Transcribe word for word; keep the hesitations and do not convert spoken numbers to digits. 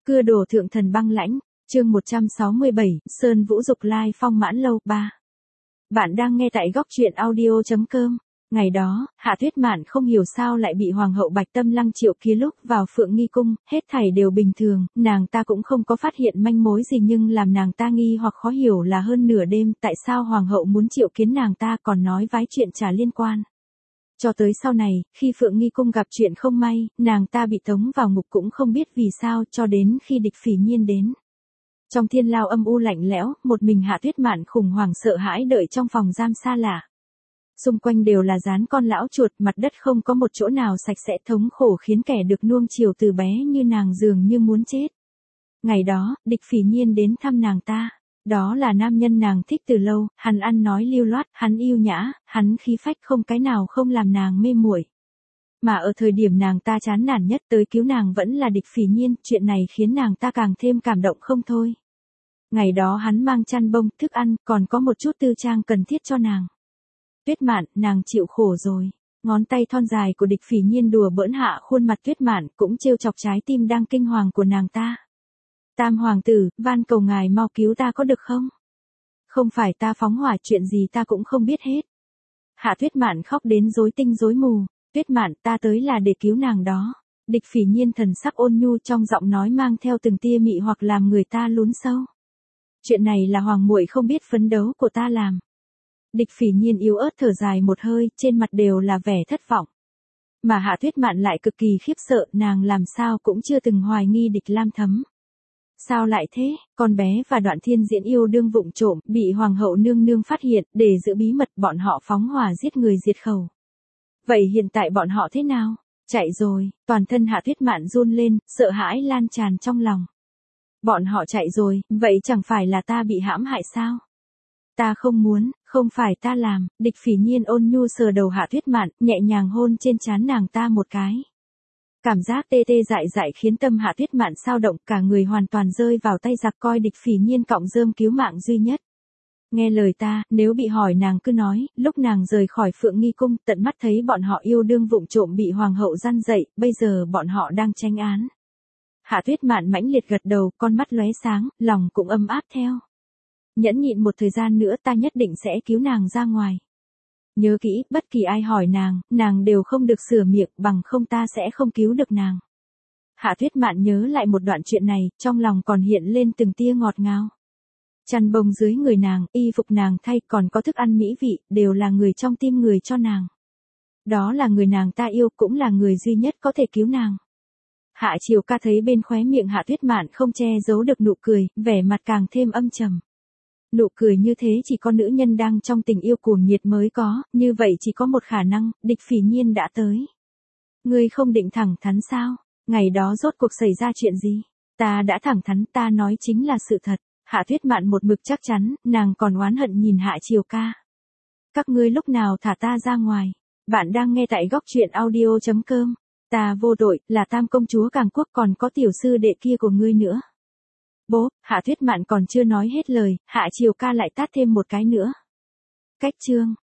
Cưa đổ thượng thần băng lãnh, chương một trăm sáu mươi bảy, Sơn Vũ Dục Lai Phong Mãn Lâu ba. Bạn đang nghe tại góc truyện audio chấm com. Ngày đó, Hạ Tuyết Mạn không hiểu sao lại bị Hoàng hậu Bạch Tâm Lăng triệu kiến lúc vào Phượng Nghi Cung, hết thảy đều bình thường, nàng ta cũng không có phát hiện manh mối gì, nhưng làm nàng ta nghi hoặc khó hiểu là hơn nửa đêm tại sao Hoàng hậu muốn triệu kiến nàng ta còn nói vái chuyện chả liên quan. Cho tới sau này, khi Phượng Nghi Cung gặp chuyện không may, nàng ta bị tống vào ngục cũng không biết vì sao, cho đến khi Địch Phỉ Nhiên đến. Trong thiên lao âm u lạnh lẽo, một mình Hạ Tuyết Mạn khủng hoảng sợ hãi đợi trong phòng giam xa lạ. Xung quanh đều là dán con lão chuột, mặt đất không có một chỗ nào sạch sẽ, thống khổ khiến kẻ được nuông chiều từ bé như nàng dường như muốn chết. Ngày đó, Địch Phỉ Nhiên đến thăm nàng ta. Đó là nam nhân nàng thích từ lâu, hắn ăn nói lưu loát, hắn yêu nhã, hắn khí phách, không cái nào không làm nàng mê muội. Mà ở thời điểm nàng ta chán nản nhất, tới cứu nàng vẫn là Địch Phỉ Nhiên, chuyện này khiến nàng ta càng thêm cảm động không thôi. Ngày đó hắn mang chăn bông, thức ăn, còn có một chút tư trang cần thiết cho nàng. Tuyết Mạn, nàng chịu khổ rồi. Ngón tay thon dài của Địch Phỉ Nhiên đùa bỡn hạ khuôn mặt Tuyết Mạn, cũng trêu chọc trái tim đang kinh hoàng của nàng ta. Tam hoàng tử, van cầu ngài mau cứu ta có được không? Không phải ta phóng hỏa, chuyện gì ta cũng không biết hết. Hạ Tuyết Mạn khóc đến rối tinh rối mù. Tuyết Mạn, ta tới là để cứu nàng đó. Địch Phỉ Nhiên thần sắc ôn nhu, trong giọng nói mang theo từng tia mị hoặc làm người ta lún sâu. Chuyện này là hoàng muội không biết phấn đấu của ta làm. Địch Phỉ Nhiên yếu ớt thở dài một hơi, trên mặt đều là vẻ thất vọng. Mà Hạ Tuyết Mạn lại cực kỳ khiếp sợ, nàng làm sao cũng chưa từng hoài nghi Địch Lam Thấm. Sao lại thế, con bé và Đoạn Thiên Diễn yêu đương vụng trộm, bị Hoàng hậu nương nương phát hiện, để giữ bí mật bọn họ phóng hỏa giết người diệt khẩu. Vậy hiện tại bọn họ thế nào? Chạy rồi, toàn thân Hạ Tuyết Mạn run lên, sợ hãi lan tràn trong lòng. Bọn họ chạy rồi, vậy chẳng phải là ta bị hãm hại sao? Ta không muốn, không phải ta làm. Địch Phỉ Nhiên ôn nhu sờ đầu Hạ Tuyết Mạn, nhẹ nhàng hôn trên trán nàng ta một cái. Cảm giác tê tê dại dại khiến tâm Hạ Tuyết Mạn xao động, cả người hoàn toàn rơi vào tay giặc, coi Địch Phỉ Nhiên cọng rơm cứu mạng duy nhất. Nghe lời ta, nếu bị hỏi nàng cứ nói, lúc nàng rời khỏi Phượng Nghi Cung, tận mắt thấy bọn họ yêu đương vụng trộm bị Hoàng hậu gian dậy, bây giờ bọn họ đang tranh án. Hạ Tuyết Mạn mãnh liệt gật đầu, con mắt lóe sáng, lòng cũng ấm áp theo. Nhẫn nhịn một thời gian nữa, ta nhất định sẽ cứu nàng ra ngoài. Nhớ kỹ, bất kỳ ai hỏi nàng, nàng đều không được sửa miệng, bằng không ta sẽ không cứu được nàng. Hạ Tuyết Mạn nhớ lại một đoạn chuyện này, trong lòng còn hiện lên từng tia ngọt ngào. Chăn bông dưới người nàng, y phục nàng thay, còn có thức ăn mỹ vị, đều là người trong tim người cho nàng. Đó là người nàng ta yêu, cũng là người duy nhất có thể cứu nàng. Hạ Triều Ca thấy bên khóe miệng Hạ Tuyết Mạn không che giấu được nụ cười, vẻ mặt càng thêm âm trầm. Nụ cười như thế chỉ có nữ nhân đang trong tình yêu cuồng nhiệt mới có, như vậy chỉ có một khả năng, Địch Phỉ Nhiên đã tới. Ngươi không định thẳng thắn sao? Ngày đó rốt cuộc xảy ra chuyện gì? Ta đã thẳng thắn, ta nói chính là sự thật. Hạ Tuyết Mạn một mực chắc chắn, nàng còn oán hận nhìn Hạ Triều Ca. Các ngươi lúc nào thả ta ra ngoài? Bạn đang nghe tại góc truyện audio chấm com. Ta vô tội, là Tam công chúa Càng Quốc, còn có tiểu sư đệ kia của ngươi nữa. Bố, Hạ Tuyết Mạn còn chưa nói hết lời, Hạ Triều Ca lại tát thêm một cái nữa. Cách chương,